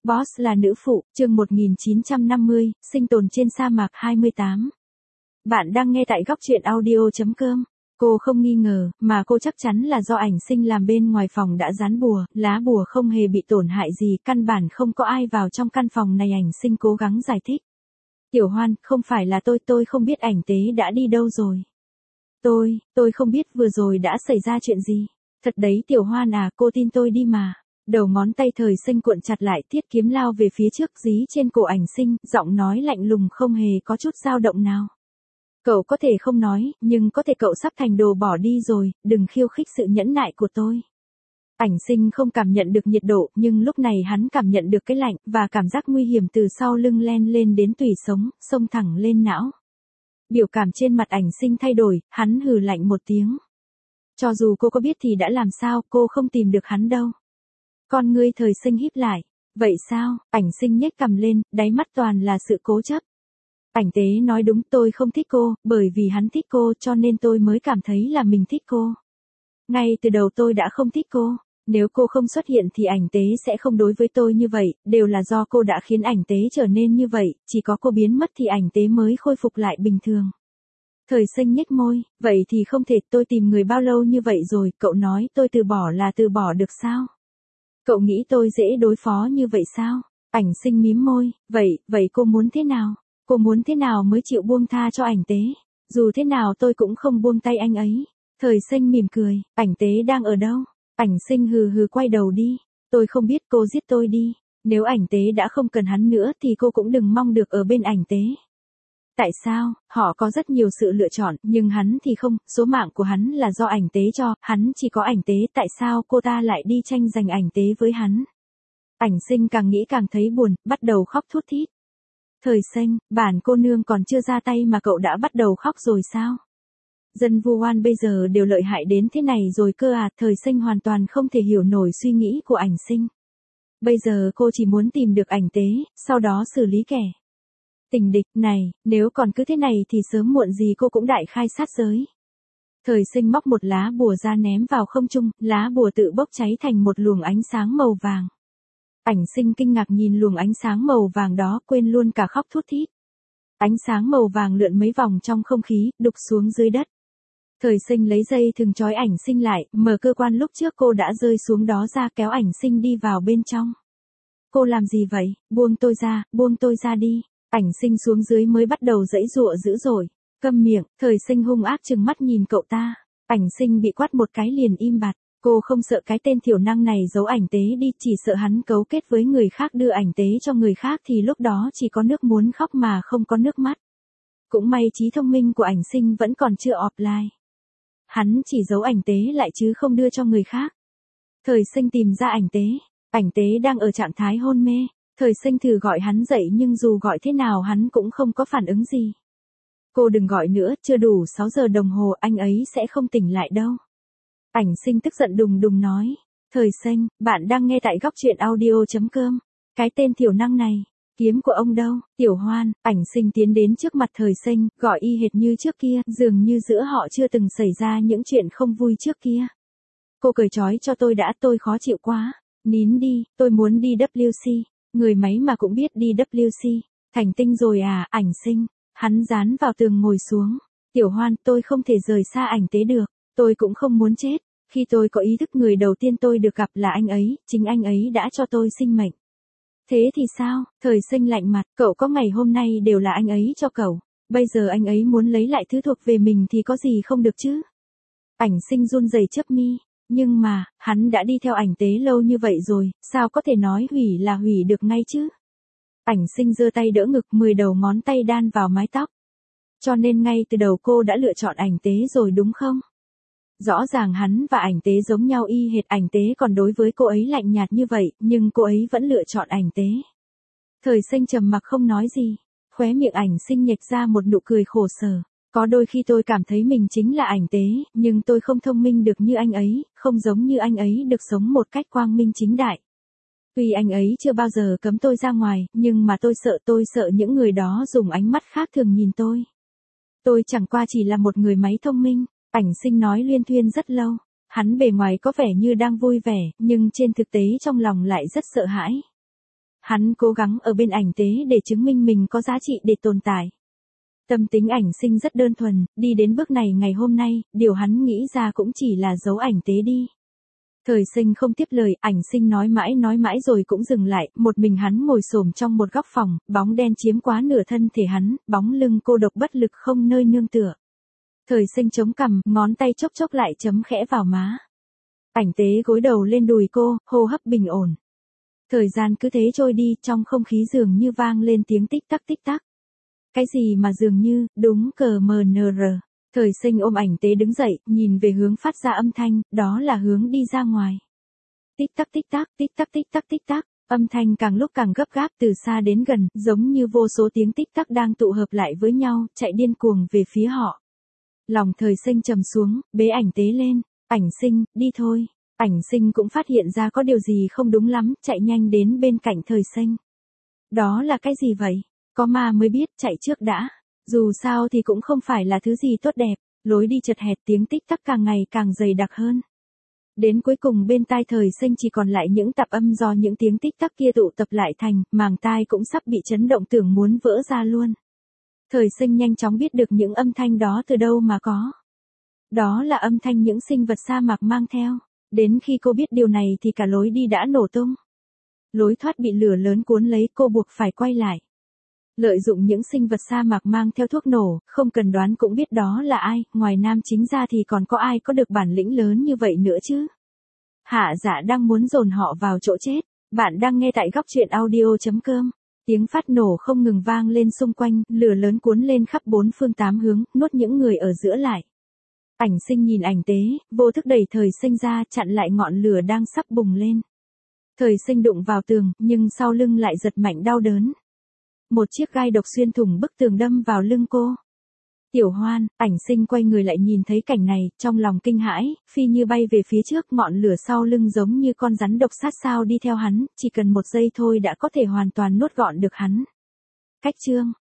Boss là nữ phụ, chương 1950, sinh tồn trên sa mạc 28. Bạn đang nghe tại góc truyện audio.com. Cô không nghi ngờ, mà cô chắc chắn là do ảnh sinh làm bên ngoài phòng đã dán bùa, lá bùa không hề bị tổn hại gì, căn bản không có ai vào trong căn phòng này. Ảnh sinh cố gắng giải thích. Tiểu Hoan, không phải là tôi không biết ảnh tế đã đi đâu rồi. Tôi không biết vừa rồi đã xảy ra chuyện gì. Thật đấy Tiểu Hoan à, cô tin tôi đi mà. Đầu ngón tay Thời Sinh cuộn chặt lại, thiết kiếm lao về phía trước, dí trên cổ ảnh sinh, giọng nói lạnh lùng không hề có chút dao động nào. Cậu có thể không nói, nhưng có thể cậu sắp thành đồ bỏ đi rồi, đừng khiêu khích sự nhẫn nại của tôi. Ảnh sinh không cảm nhận được nhiệt độ, nhưng lúc này hắn cảm nhận được cái lạnh, và cảm giác nguy hiểm từ sau lưng len lên đến tủy sống, xông thẳng lên não. Biểu cảm trên mặt ảnh sinh thay đổi, hắn hừ lạnh một tiếng. Cho dù cô có biết thì đã làm sao, cô không tìm được hắn đâu. Con ngươi Thời Sinh híp lại. Vậy sao? Ảnh sinh nhếch cằm lên, đáy mắt toàn là sự cố chấp. Ảnh tế nói đúng, tôi không thích cô, bởi vì hắn thích cô cho nên tôi mới cảm thấy là mình thích cô. Ngay từ đầu tôi đã không thích cô. Nếu cô không xuất hiện thì ảnh tế sẽ không đối với tôi như vậy, đều là do cô đã khiến ảnh tế trở nên như vậy, chỉ có cô biến mất thì ảnh tế mới khôi phục lại bình thường. Thời Sinh nhếch môi, vậy thì không thể, tôi tìm người bao lâu như vậy rồi, cậu nói tôi từ bỏ là từ bỏ được sao? Cậu nghĩ tôi dễ đối phó như vậy sao? Ảnh sinh mím môi, vậy cô muốn thế nào? Cô muốn thế nào mới chịu buông tha cho ảnh tế? Dù thế nào tôi cũng không buông tay anh ấy. Thời Sinh mỉm cười, ảnh tế đang ở đâu? Ảnh sinh hừ hừ quay đầu đi. Tôi không biết, cô giết tôi đi. Nếu ảnh tế đã không cần hắn nữa thì cô cũng đừng mong được ở bên ảnh tế. Tại sao? Họ có rất nhiều sự lựa chọn, nhưng hắn thì không, số mạng của hắn là do ảnh tế cho, hắn chỉ có ảnh tế, tại sao cô ta lại đi tranh giành ảnh tế với hắn? Ảnh sinh càng nghĩ càng thấy buồn, bắt đầu khóc thút thít. Thời Sinh, bản cô nương còn chưa ra tay mà cậu đã bắt đầu khóc rồi sao? Dân Vu Oan bây giờ đều lợi hại đến thế này rồi cơ à? Thời Sinh hoàn toàn không thể hiểu nổi suy nghĩ của ảnh sinh. Bây giờ cô chỉ muốn tìm được ảnh tế, sau đó xử lý kẻ tình địch này, nếu còn cứ thế này thì sớm muộn gì cô cũng đại khai sát giới. Thời Sinh móc một lá bùa ra ném vào không trung, lá bùa tự bốc cháy thành một luồng ánh sáng màu vàng. Ảnh sinh kinh ngạc nhìn luồng ánh sáng màu vàng đó, quên luôn cả khóc thút thít. Ánh sáng màu vàng lượn mấy vòng trong không khí, đục xuống dưới đất. Thời Sinh lấy dây thừng trói ảnh sinh lại, mở cơ quan lúc trước cô đã rơi xuống đó ra, kéo ảnh sinh đi vào bên trong. Cô làm gì vậy? Buông tôi ra đi. Ảnh sinh xuống dưới mới bắt đầu giãy giụa dữ dội. Câm miệng, Thời Sinh hung ác trừng mắt nhìn cậu ta. Ảnh sinh bị quát một cái liền im bặt. Cô không sợ cái tên thiểu năng này giấu ảnh tế đi, chỉ sợ hắn cấu kết với người khác đưa ảnh tế cho người khác thì lúc đó chỉ có nước muốn khóc mà không có nước mắt. Cũng may trí thông minh của ảnh sinh vẫn còn chưa offline. Hắn chỉ giấu ảnh tế lại chứ không đưa cho người khác. Thời Sinh tìm ra ảnh tế đang ở trạng thái hôn mê. Thời Sinh thử gọi hắn dậy nhưng dù gọi thế nào hắn cũng không có phản ứng gì. Cô đừng gọi nữa, chưa đủ 6 giờ đồng hồ, anh ấy sẽ không tỉnh lại đâu. Ảnh sinh tức giận đùng đùng nói. Thời Sinh, bạn đang nghe tại góc truyện audio.com. Cái tên thiểu năng này, kiếm của ông đâu? Tiểu Hoan, ảnh sinh tiến đến trước mặt Thời Sinh, gọi y hệt như trước kia, dường như giữa họ chưa từng xảy ra những chuyện không vui trước kia. Cô cởi trói cho tôi đã, tôi khó chịu quá. Nín đi, tôi muốn đi WC. Người máy mà cũng biết đi WC. Thành tinh rồi à? Ảnh sinh. Hắn dán vào tường ngồi xuống. Tiểu Hoan, tôi không thể rời xa ảnh tế được. Tôi cũng không muốn chết. Khi tôi có ý thức người đầu tiên tôi được gặp là anh ấy, chính anh ấy đã cho tôi sinh mệnh. Thế thì sao? Thời Sinh lạnh mặt, cậu có ngày hôm nay đều là anh ấy cho cậu. Bây giờ anh ấy muốn lấy lại thứ thuộc về mình thì có gì không được chứ? Ảnh sinh run rẩy chớp mi. Nhưng mà, hắn đã đi theo ảnh tế lâu như vậy rồi, sao có thể nói hủy là hủy được ngay chứ? Ảnh sinh giơ tay đỡ ngực, 10 đầu ngón tay đan vào mái tóc. Cho nên ngay từ đầu cô đã lựa chọn ảnh tế rồi đúng không? Rõ ràng hắn và ảnh tế giống nhau y hệt, ảnh tế còn đối với cô ấy lạnh nhạt như vậy, nhưng cô ấy vẫn lựa chọn ảnh tế. Thời Sinh trầm mặc không nói gì, khóe miệng ảnh sinh nhếch ra một nụ cười khổ sở. Có đôi khi tôi cảm thấy mình chính là ảnh tế, nhưng tôi không thông minh được như anh ấy, không giống như anh ấy được sống một cách quang minh chính đại. Tuy anh ấy chưa bao giờ cấm tôi ra ngoài, nhưng mà tôi sợ những người đó dùng ánh mắt khác thường nhìn tôi. Tôi chẳng qua chỉ là một người máy thông minh. Ảnh sinh nói luyên thuyên rất lâu. Hắn bề ngoài có vẻ như đang vui vẻ, nhưng trên thực tế trong lòng lại rất sợ hãi. Hắn cố gắng ở bên ảnh tế để chứng minh mình có giá trị để tồn tại. Tâm tính ảnh sinh rất đơn thuần, đi đến bước này ngày hôm nay, điều hắn nghĩ ra cũng chỉ là giấu ảnh tế đi. Thời sinh không tiếp lời, ảnh sinh nói mãi rồi cũng dừng lại, một mình hắn ngồi xổm trong một góc phòng, bóng đen chiếm quá nửa thân thể hắn, bóng lưng cô độc bất lực không nơi nương tựa. Thời sinh chống cằm, ngón tay chốc chốc lại chấm khẽ vào má. Ảnh tế gối đầu lên đùi cô, hô hấp bình ổn. Thời gian cứ thế trôi đi, trong không khí dường như vang lên tiếng tích tắc tích tắc. Cái gì mà dường như, đúng CMNR. Thời sinh ôm ảnh tế đứng dậy, nhìn về hướng phát ra âm thanh, đó là hướng đi ra ngoài. Tích tắc tích tắc, tích tắc tích tắc tích tắc, âm thanh càng lúc càng gấp gáp từ xa đến gần, giống như vô số tiếng tích tắc đang tụ hợp lại với nhau, chạy điên cuồng về phía họ. Lòng thời sinh trầm xuống, bế ảnh tế lên, ảnh sinh, đi thôi. Ảnh sinh cũng phát hiện ra có điều gì không đúng lắm, chạy nhanh đến bên cạnh thời sinh. Đó là cái gì vậy? Có ma mới biết, chạy trước đã. Dù sao thì cũng không phải là thứ gì tốt đẹp, lối đi chật hẹp tiếng tích tắc càng ngày càng dày đặc hơn. Đến cuối cùng bên tai thời sinh chỉ còn lại những tạp âm do những tiếng tích tắc kia tụ tập lại thành, màng tai cũng sắp bị chấn động tưởng muốn vỡ ra luôn. Thời sinh nhanh chóng biết được những âm thanh đó từ đâu mà có. Đó là âm thanh những sinh vật sa mạc mang theo. Đến khi cô biết điều này thì cả lối đi đã nổ tung. Lối thoát bị lửa lớn cuốn lấy, cô buộc phải quay lại. Lợi dụng những sinh vật sa mạc mang theo thuốc nổ, không cần đoán cũng biết đó là ai, ngoài nam chính ra thì còn có ai có được bản lĩnh lớn như vậy nữa chứ. Hạ Dạ đang muốn dồn họ vào chỗ chết. Bạn đang nghe tại góc truyện audio.com. Tiếng phát nổ không ngừng vang lên xung quanh, lửa lớn cuốn lên khắp bốn phương tám hướng, nuốt những người ở giữa lại. Ảnh sinh nhìn ảnh tế, vô thức đẩy thời sinh ra, chặn lại ngọn lửa đang sắp bùng lên. Thời sinh đụng vào tường, nhưng sau lưng lại giật mạnh đau đớn. Một chiếc gai độc xuyên thủng bức tường đâm vào lưng cô. Tiểu Hoan, ảnh sinh quay người lại nhìn thấy cảnh này, trong lòng kinh hãi, phi như bay về phía trước, ngọn lửa sau lưng giống như con rắn độc sát sao đi theo hắn, chỉ cần một giây thôi đã có thể hoàn toàn nuốt gọn được hắn. Cách chương